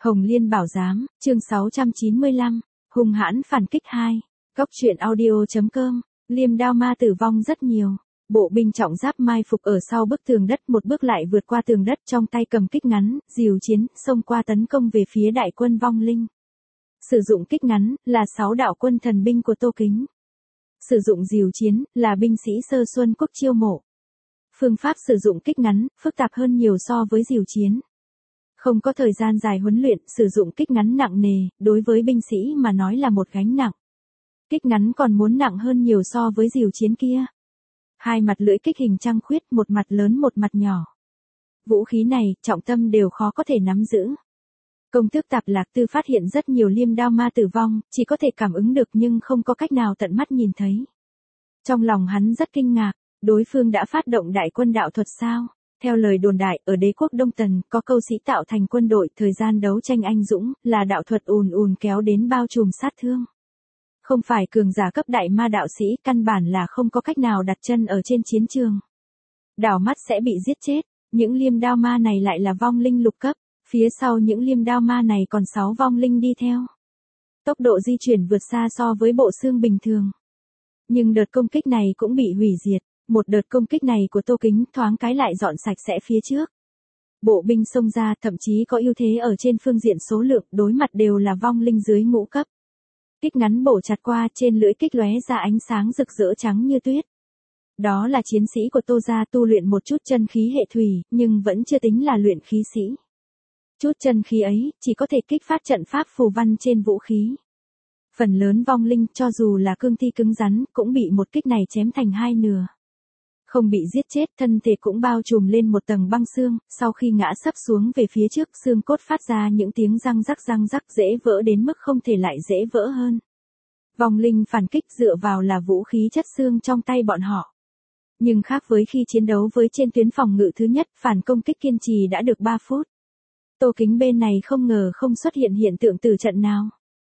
Hồng Liên Bảo Giám, chương 695, hung hãn phản kích 2. Góc truyện audio.com, Liêm Đao Ma tử vong rất nhiều. Bộ binh trọng giáp mai phục ở sau bức tường đất, một bước lại vượt qua tường đất, trong tay cầm kích ngắn, dìu chiến, xông qua tấn công về phía đại quân vong linh. Sử dụng kích ngắn, là 6 đạo quân thần binh của Tô Kính. Sử dụng dìu chiến, là binh sĩ Sơ Xuân Quốc chiêu mộ. Phương pháp sử dụng kích ngắn, phức tạp hơn nhiều so với dìu chiến. Không có thời gian dài huấn luyện, sử dụng kích ngắn nặng nề, đối với binh sĩ mà nói là một gánh nặng. Kích ngắn còn muốn nặng hơn nhiều so với dìu chiến kia. Hai mặt lưỡi kích hình trăng khuyết, một mặt lớn một mặt nhỏ. Vũ khí này, trọng tâm đều khó có thể nắm giữ. Công tước Tạp Lạc Tư phát hiện rất nhiều liêm đao ma tử vong, chỉ có thể cảm ứng được nhưng không có cách nào tận mắt nhìn thấy. Trong lòng hắn rất kinh ngạc, đối phương đã phát động đại quân đạo thuật sao? Theo lời đồn đại, ở đế quốc Đông Tần, có câu sĩ tạo thành quân đội, thời gian đấu tranh anh dũng, là đạo thuật ùn ùn kéo đến bao trùm sát thương. Không phải cường giả cấp đại ma đạo sĩ, căn bản là không có cách nào đặt chân ở trên chiến trường. Đảo mắt sẽ bị giết chết, những liêm đao ma này lại là vong linh lục cấp, phía sau những liêm đao ma này còn 6 vong linh đi theo. Tốc độ di chuyển vượt xa so với bộ xương bình thường. Nhưng đợt công kích này cũng bị hủy diệt. Một đợt công kích này của Tô Kính thoáng cái lại dọn sạch sẽ phía trước. Bộ binh xông ra, thậm chí có ưu thế ở trên phương diện số lượng, đối mặt đều là vong linh dưới ngũ cấp. Kích ngắn bổ chặt qua, trên lưỡi kích lóe ra ánh sáng rực rỡ trắng như tuyết. Đó là chiến sĩ của Tô gia, tu luyện một chút chân khí hệ thủy, nhưng vẫn chưa tính là luyện khí sĩ. Chút chân khí ấy, chỉ có thể kích phát trận pháp phù văn trên vũ khí. Phần lớn vong linh, cho dù là cương thi cứng rắn, cũng bị một kích này chém thành hai nửa. Không bị giết chết, thân thể cũng bao trùm lên một tầng băng xương, sau khi ngã sấp xuống về phía trước, xương cốt phát ra những tiếng răng rắc dễ vỡ đến mức không thể lại dễ vỡ hơn. Vong linh phản kích dựa vào là vũ khí chất xương trong tay bọn họ. Nhưng khác với khi chiến đấu với trên tuyến phòng ngự thứ nhất, phản công kích kiên trì đã được 3 phút. Tô Kính bên này không ngờ không xuất hiện hiện tượng tử trận nào.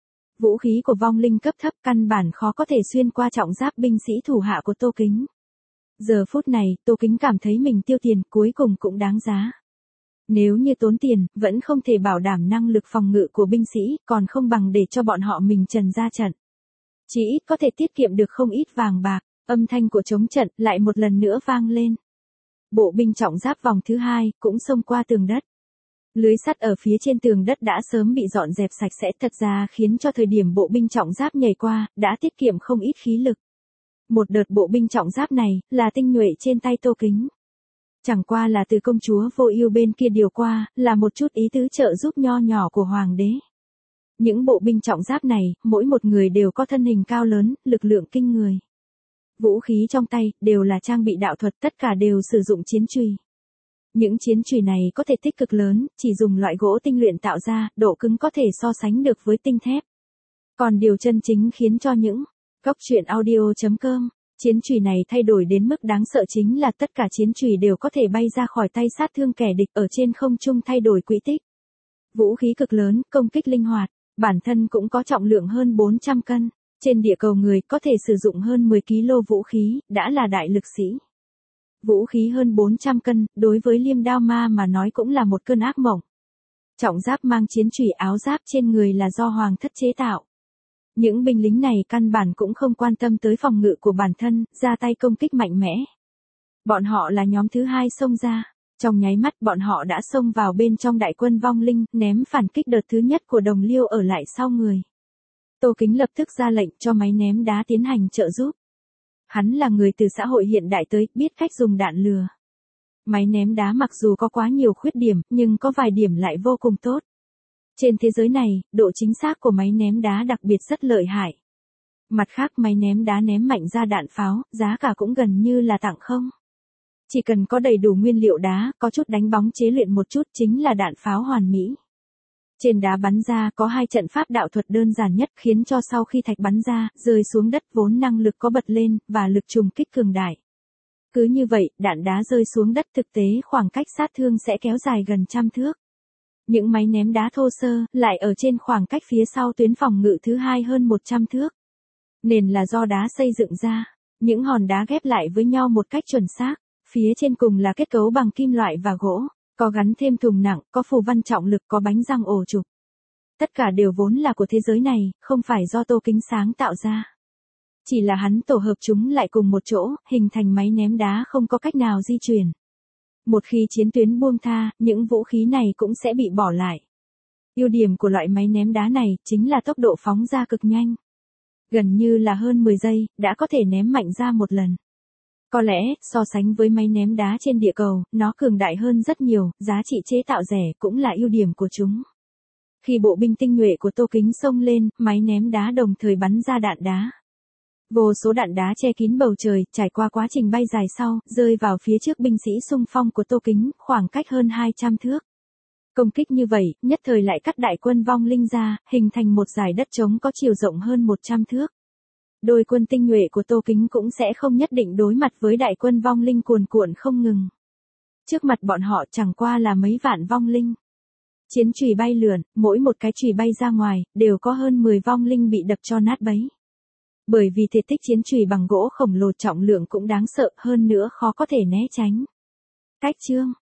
Vũ khí của vong linh cấp thấp căn bản khó có thể xuyên qua trọng giáp binh sĩ thủ hạ của Tô Kính. Giờ phút này, Tô Kính cảm thấy mình tiêu tiền cuối cùng cũng đáng giá. Nếu như tốn tiền, vẫn không thể bảo đảm năng lực phòng ngự của binh sĩ, còn không bằng để cho bọn họ mình trần ra trận. Chỉ ít có thể tiết kiệm được không ít vàng bạc, âm thanh của trống trận lại một lần nữa vang lên. Bộ binh trọng giáp vòng thứ 2 cũng xông qua tường đất. Lưới sắt ở phía trên tường đất đã sớm bị dọn dẹp sạch sẽ, thật ra khiến cho thời điểm bộ binh trọng giáp nhảy qua, đã tiết kiệm không ít khí lực. Một đợt bộ binh trọng giáp này, là tinh nhuệ trên tay Tô Kính. Chẳng qua là từ công chúa Vô Ưu bên kia điều qua, là một chút ý tứ trợ giúp nho nhỏ của hoàng đế. Những bộ binh trọng giáp này, mỗi một người đều có thân hình cao lớn, lực lượng kinh người. Vũ khí trong tay, đều là trang bị đạo thuật, tất cả đều sử dụng chiến chùy. Những chiến chùy này có thể tích cực lớn, chỉ dùng loại gỗ tinh luyện tạo ra, độ cứng có thể so sánh được với tinh thép. Còn điều chân chính khiến cho những góc truyện audio.com, chiến chùy này thay đổi đến mức đáng sợ chính là tất cả chiến chùy đều có thể bay ra khỏi tay sát thương kẻ địch ở trên không trung thay đổi quỹ tích. Vũ khí cực lớn, công kích linh hoạt, bản thân cũng có trọng lượng hơn 400 cân. Trên địa cầu người có thể sử dụng hơn 10 kg vũ khí, đã là đại lực sĩ. Vũ khí hơn 400 cân, đối với liêm đao ma mà nói cũng là một cơn ác mộng. Trọng giáp mang chiến chùy, áo giáp trên người là do hoàng thất chế tạo. Những binh lính này căn bản cũng không quan tâm tới phòng ngự của bản thân, ra tay công kích mạnh mẽ. Bọn họ là nhóm thứ 2 xông ra. Trong nháy mắt bọn họ đã xông vào bên trong đại quân vong linh, ném phản kích đợt thứ nhất của Đồng Liêu ở lại sau người. Tô Kính lập tức ra lệnh cho máy ném đá tiến hành trợ giúp. Hắn là người từ xã hội hiện đại tới, biết cách dùng đạn lừa. Máy ném đá mặc dù có quá nhiều khuyết điểm, nhưng có vài điểm lại vô cùng tốt. Trên thế giới này, độ chính xác của máy ném đá đặc biệt rất lợi hại. Mặt khác, máy ném đá ném mạnh ra đạn pháo, giá cả cũng gần như là tặng không. Chỉ cần có đầy đủ nguyên liệu đá, có chút đánh bóng chế luyện một chút chính là đạn pháo hoàn mỹ. Trên đá bắn ra có 2 trận pháp đạo thuật đơn giản nhất, khiến cho sau khi thạch bắn ra, rơi xuống đất vốn năng lực có bật lên, và lực trùng kích cường đại. Cứ như vậy, đạn đá rơi xuống đất thực tế khoảng cách sát thương sẽ kéo dài gần 100 thước. Những máy ném đá thô sơ, lại ở trên khoảng cách phía sau tuyến phòng ngự thứ 2 hơn 100 thước. Nền là do đá xây dựng ra, những hòn đá ghép lại với nhau một cách chuẩn xác, phía trên cùng là kết cấu bằng kim loại và gỗ. Có gắn thêm thùng nặng, có phù văn trọng lực, có bánh răng ổ trục. tất cả đều vốn là của thế giới này, không phải do Tô Kính sáng tạo ra. Chỉ là hắn tổ hợp chúng lại cùng một chỗ, hình thành máy ném đá không có cách nào di chuyển. Một khi chiến tuyến buông tha, những vũ khí này cũng sẽ bị bỏ lại. Ưu điểm của loại máy ném đá này chính là tốc độ phóng ra cực nhanh. Gần như là hơn 10 giây, đã có thể ném mạnh ra một lần. Có lẽ, so sánh với máy ném đá trên địa cầu, nó cường đại hơn rất nhiều, giá trị chế tạo rẻ cũng là ưu điểm của chúng. Khi bộ binh tinh nhuệ của Tô Kính xông lên, máy ném đá đồng thời bắn ra đạn đá. Vô số đạn đá che kín bầu trời, trải qua quá trình bay dài sau, rơi vào phía trước binh sĩ xung phong của Tô Kính, khoảng cách hơn 200 thước. Công kích như vậy, nhất thời lại cắt đại quân vong linh ra, hình thành một dải đất trống có chiều rộng hơn 100 thước. Đôi quân tinh nhuệ của Tô Kính cũng sẽ không nhất định đối mặt với đại quân vong linh cuồn cuộn không ngừng. Trước mặt bọn họ chẳng qua là mấy vạn vong linh. Chiến chùy bay lượn, mỗi một cái chùy bay ra ngoài, đều có hơn 10 vong linh bị đập cho nát bấy. Bởi vì thể tích chiến chùy bằng gỗ khổng lồ trọng lượng cũng đáng sợ hơn nữa khó có thể né tránh. Cách chương